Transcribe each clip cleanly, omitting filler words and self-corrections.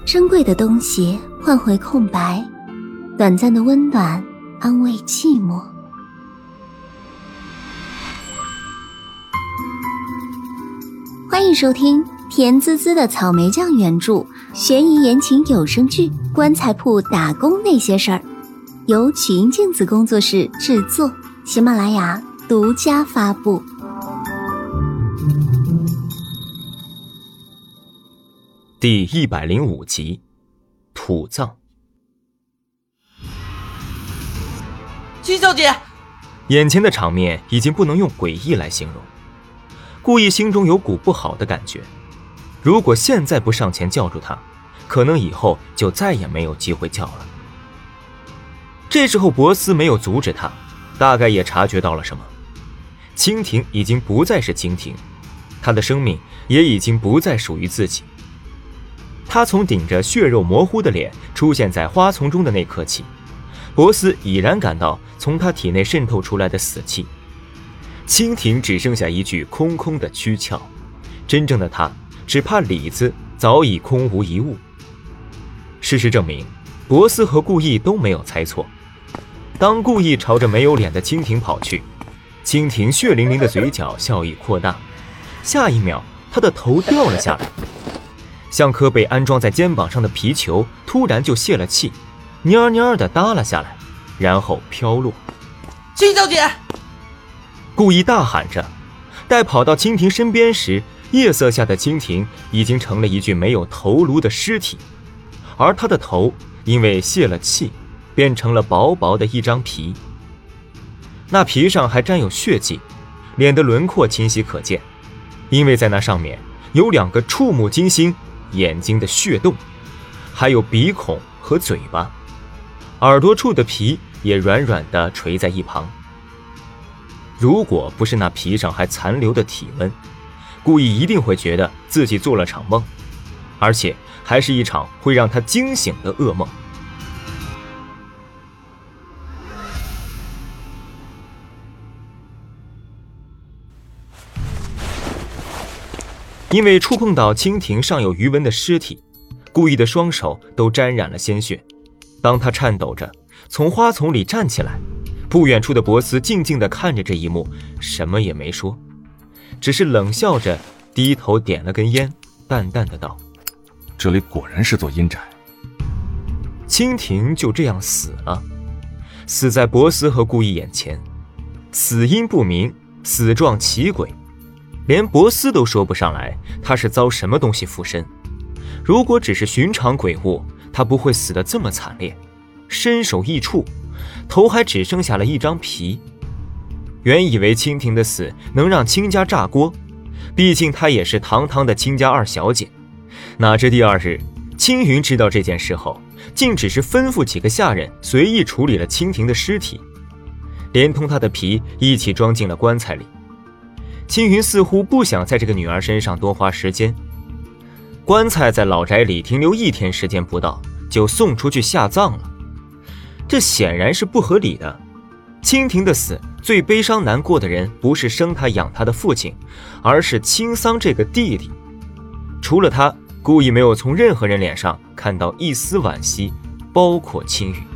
珍贵的东西换回空白，短暂的温暖安慰寂寞。欢迎收听甜滋滋的草莓酱原著悬疑言情有声剧《棺材铺打工那些事儿》，由曲音镜子工作室制作，喜马拉雅独家发布。 第105集，土葬。 七小姐， 眼前的场面已经不能用诡异来形容，顾意心中有股不好的感觉。如果现在不上前叫住他，可能以后就再也没有机会叫了。这时候博斯没有阻止他，大概也察觉到了什么。蜻蜓已经不再是蜻蜓，他的生命也已经不再属于自己。他从顶着血肉模糊的脸出现在花丛中的那刻起，博斯已然感到从他体内渗透出来的死气。蜻蜓只剩下一具空空的躯壳，真正的他只怕里子早已空无一物。事实证明，博斯和顾意都没有猜错。当顾意朝着没有脸的蜻蜓跑去，蜻蜓血淋淋的嘴角笑意扩大，下一秒他的头掉了下来，像颗被安装在肩膀上的皮球突然就泄了气，蔫蔫地耷拉下来，然后飘落。 七小姐！ 顾意大喊着，待跑到蜻蜓身边时，夜色下的蜻蜓已经成了一具没有头颅的尸体，而他的头因为泄了气，变成了薄薄的一张皮。那皮上还沾有血迹，脸的轮廓清晰可见，因为在那上面有2个触目惊心眼睛的血洞，还有鼻孔和嘴巴，耳朵处的皮也软软地垂在一旁。如果不是那皮上还残留的体温，顾意一定会觉得自己做了场梦，而且还是一场会让他惊醒的噩梦。因为触碰到蜻蜓上有余温的尸体，顾意的双手都沾染了鲜血。当他颤抖着从花丛里站起来，不远处的博斯静静地看着这一幕，什么也没说，只是冷笑着低头点了根烟，淡淡的道： 这里果然是座阴宅。 蜻蜓就这样死了，死在博斯和顾意眼前，死因不明，死状奇诡，连博斯都说不上来他是遭什么东西附身。如果只是寻常鬼物，他不会死得这么惨烈，身首异处，头还只剩下了一张皮。原以为蜻蜓的死能让亲家炸锅，毕竟她也是堂堂的亲家二小姐，哪知第二日青云知道这件事后，竟只是吩咐几个下人随意处理了蜻蜓的尸体，连同她的皮一起装进了棺材里。青云似乎不想在这个女儿身上多花时间，棺材在老宅里停留1天时间不到，就送出去下葬了。这显然是不合理的。蜻蜓的死，最悲伤难过的人不是生他养他的父亲，而是青桑这个弟弟。除了他，顾意没有从任何人脸上看到一丝惋惜，包括青云。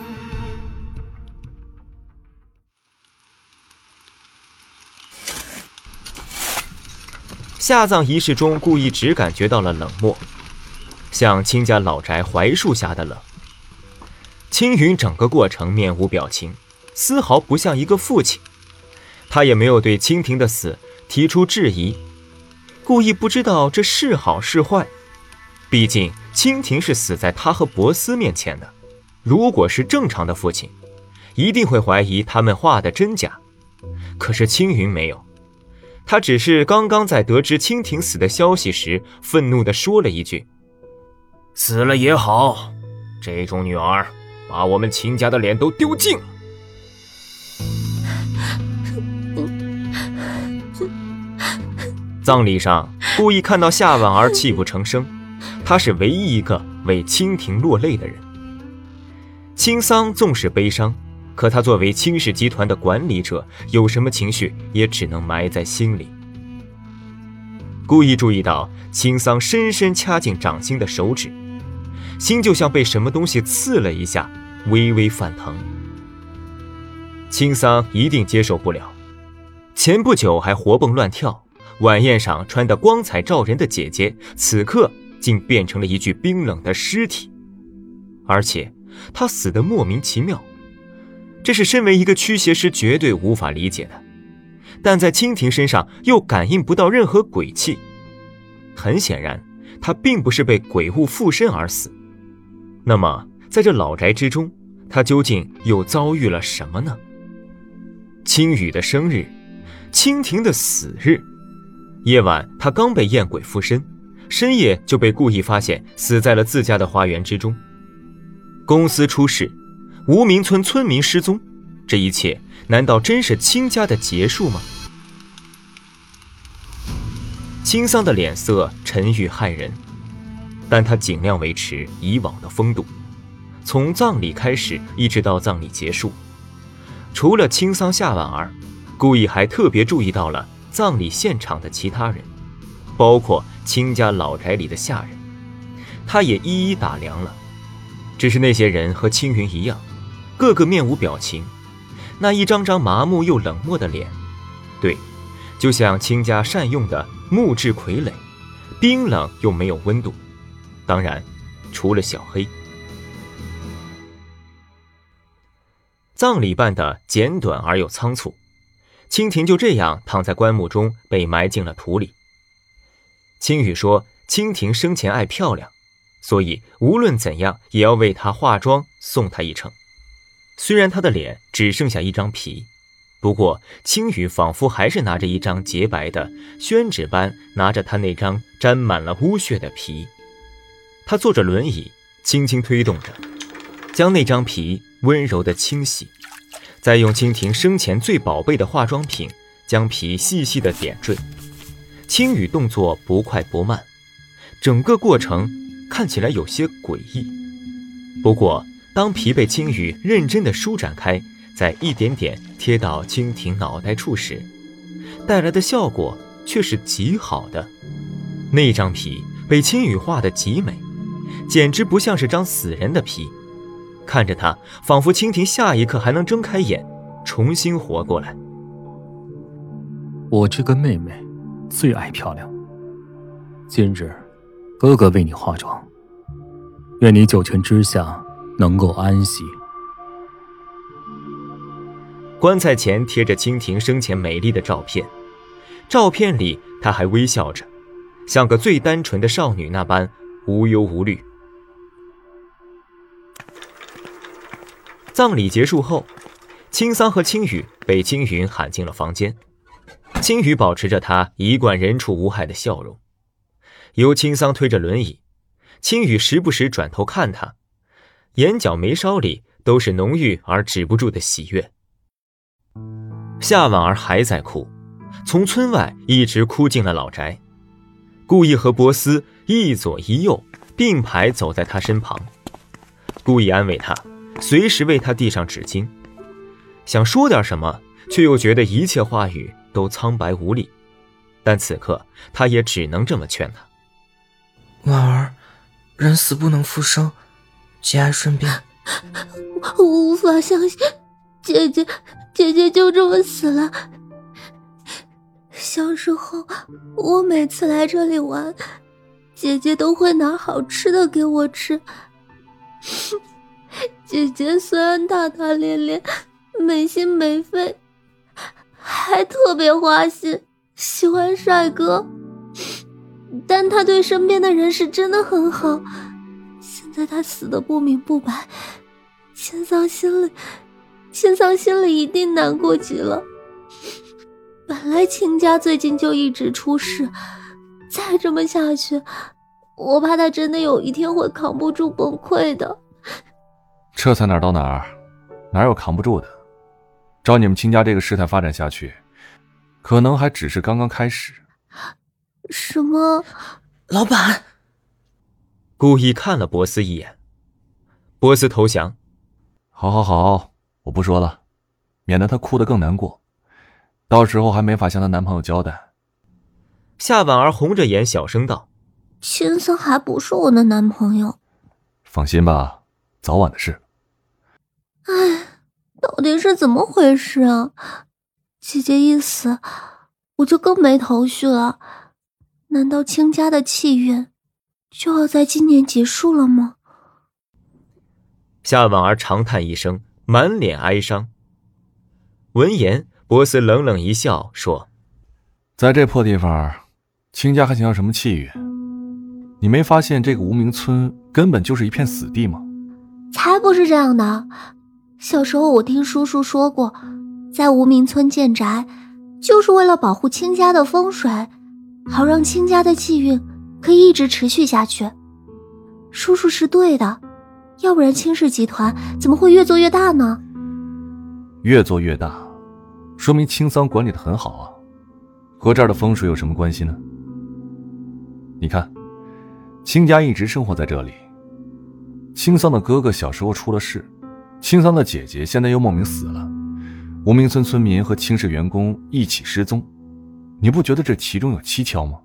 下葬仪式中，顾意只感觉到了冷漠，像亲家老宅槐树下的冷。青云整个过程面无表情，丝毫不像一个父亲。他也没有对蜻蜓的死提出质疑。顾意不知道这是好是坏，毕竟蜻蜓是死在他和博斯面前的。如果是正常的父亲，一定会怀疑他们话的真假。可是青云没有，他只是刚刚在得知蜻蜓死的消息时，愤怒地说了一句：死了也好，这种女儿把我们秦家的脸都丢尽了。葬礼上，顾意看到夏婉儿泣不成声，她是唯一一个为蜻蜓落泪的人。青桑纵使悲伤，可他作为青氏集团的管理者，有什么情绪也只能埋在心里。顾意注意到青桑深深掐进掌心的手指， 心就像被什么东西刺了一下，微微泛疼。青桑一定接受不了，前不久还活蹦乱跳，晚宴上穿得光彩照人的姐姐，此刻竟变成了一具冰冷的尸体，而且她死得莫名其妙，这是身为一个驱邪师绝对无法理解的。但在蜻蜓身上又感应不到任何鬼气，很显然她并不是被鬼物附身而死。那么在这老宅之中，她究竟又遭遇了什么呢？青羽的生日，蜻蜓的死日。夜晚她刚被艳鬼附身，深夜就被故意发现死在了自家的花园之中。公司出事，无名村村民失踪，这一切难道真是青家的结束吗？青桑的脸色沉郁骇人，但他尽量维持以往的风度，从葬礼开始一直到葬礼结束。除了青桑夏婉儿，故意还特别注意到了葬礼现场的其他人，包括青家老宅里的下人，他也一一打量了。只是那些人和青云一样，个个面无表情，那一张张麻木又冷漠的脸，对，就像青家善用的木质傀儡，冰冷又没有温度。当然，除了小黑。葬礼办得简短而又仓促，蜻蜓就这样躺在棺木中被埋进了土里。青羽说蜻蜓生前爱漂亮，所以无论怎样也要为她化妆送她一程。虽然她的脸只剩下一张皮，不过青羽仿佛还是拿着一张洁白的宣纸般拿着她那张沾满了污血的皮。她坐着轮椅轻轻推动着，将那张皮温柔地清洗，再用蜻蜓生前最宝贝的化妆品将皮细细地点缀。青羽动作不快不慢，整个过程看起来有些诡异。不过当皮被青羽认真地舒展开，再一点点贴到蜻蜓脑袋处时，带来的效果却是极好的。那张皮被青羽画得极美，简直不像是张死人的皮。看着他，仿佛蜻蜓下一刻还能睁开眼，重新活过来。 我这个妹妹最爱漂亮，今日哥哥为你化妆，愿你九泉之下能够安息。 棺材前贴着蜻蜓生前美丽的照片，照片里她还微笑着，像个最单纯的少女那般无忧无虑。葬礼结束后，青桑和青羽被青云喊进了房间。青羽保持着他一贯人畜无害的笑容，由青桑推着轮椅，青羽时不时转头看他，眼角眉梢里都是浓郁而止不住的喜悦。夏婉儿还在哭，从村外一直哭进了老宅。故意和博斯一左一右并排走在他身旁，故意安慰他，随时为他递上纸巾，想说点什么，却又觉得一切话语都苍白无力。但此刻他也只能这么劝他。 婉儿，人死不能复生，节哀顺变。 我无法相信姐姐就这么死了。小时候我每次来这里玩，姐姐都会拿好吃的给我吃。姐姐虽然大大咧咧，没心没肺，还特别花心，喜欢帅哥，但她对身边的人是真的很好。现在她死得不明不白，千桑心里一定难过极了。本来亲家最近就一直出事，再这么下去，我怕他真的有一天会扛不住崩溃的。 这才哪儿到哪儿，哪有扛不住的？照你们亲家这个事态发展下去，可能还只是刚刚开始。 什么？ 老板！ 故意看了博斯一眼，博斯投降。 好，我不说了，免得她哭得更难过，到时候还没法向她男朋友交代。 夏婉儿红着眼小声道： 青桑还不是我的男朋友。 放心吧，早晚的事。 哎，到底是怎么回事啊？姐姐一死，我就更没头绪了。难道亲家的气运就要在今年结束了吗？ 夏婉儿长叹一声，满脸哀伤。闻言，波斯冷冷一笑，说： 在这破地方，亲家还想要什么气运？你没发现这个无名村根本就是一片死地吗？ 才不是这样的。小时候我听叔叔说过，在无名村建宅就是为了保护亲家的风水，好让亲家的气运可以一直持续下去。叔叔是对的，要不然亲氏集团怎么会越做越大呢？ 越做越大，说明青桑管理得很好啊，和这儿的风水有什么关系呢？你看，亲家一直生活在这里，青桑的哥哥小时候出了事，青桑的姐姐现在又莫名死了，无名村村民和青氏员工一起失踪，你不觉得这其中有蹊跷吗？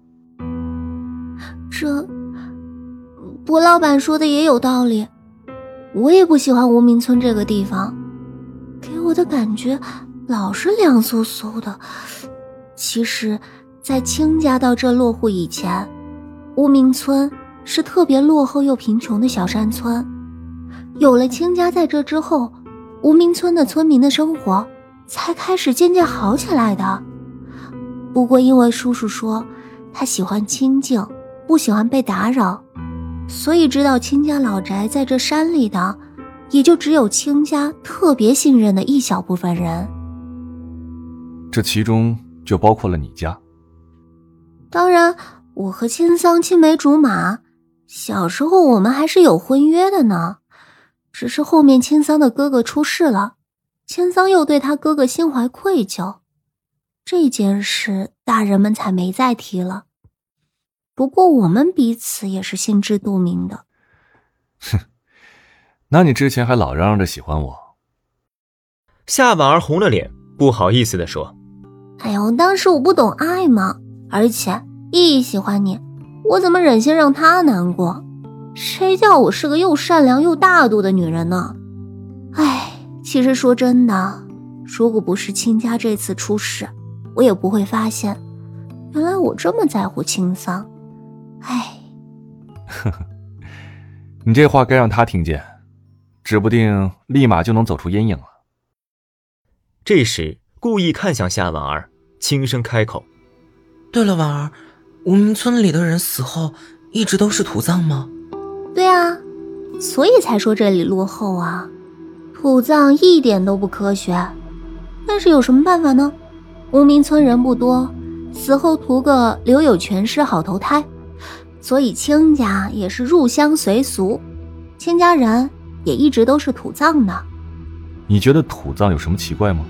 这薄老板说的也有道理，我也不喜欢无名村这个地方，给我的感觉老是凉飕飕的。其实在亲家到这落户以前，无名村是特别落后又贫穷的小山村，有了亲家在这之后，无名村的村民的生活才开始渐渐好起来的。不过因为叔叔说他喜欢清静，不喜欢被打扰，所以知道亲家老宅在这山里的也就只有亲家特别信任的一小部分人。 这其中就包括了你家。 当然，我和青桑青梅竹马，小时候我们还是有婚约的呢。只是后面青桑的哥哥出事了，青桑又对他哥哥心怀愧疚，这件事大人们才没再提了。不过我们彼此也是心知肚明的。 哼，那你之前还老嚷嚷着喜欢我。 夏婉儿红了脸，不好意思地说： 哎呦，当时我不懂爱嘛，而且一喜欢你，我怎么忍心让他难过？谁叫我是个又善良又大度的女人呢？哎，其实说真的，如果不是亲家这次出事，我也不会发现原来我这么在乎青桑。哎， 呵呵，你这话该让他听见，指不定立马就能走出阴影了。 这时故意看向夏婉儿，轻声开口： 对了，婉儿，无名村里的人死后一直都是土葬吗？ 对啊，所以才说这里落后啊，土葬一点都不科学。但是有什么办法呢？无名村人不多，死后图个留有全尸好投胎，所以亲家也是入乡随俗，亲家人也一直都是土葬的。 你觉得土葬有什么奇怪吗？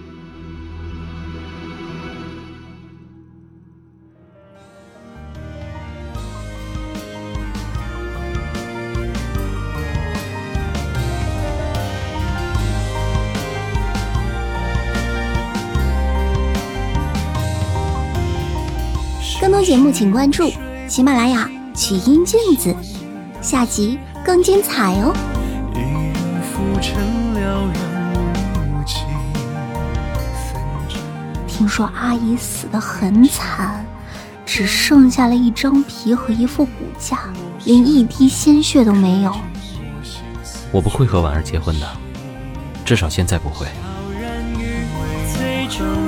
更多节目请关注喜马拉雅曲音镜子，下集更精彩哦。听说阿姨死得很惨，只剩下了一张皮和一副骨架，连一滴鲜血都没有。 我不会和婉儿结婚的，至少现在不会。 最终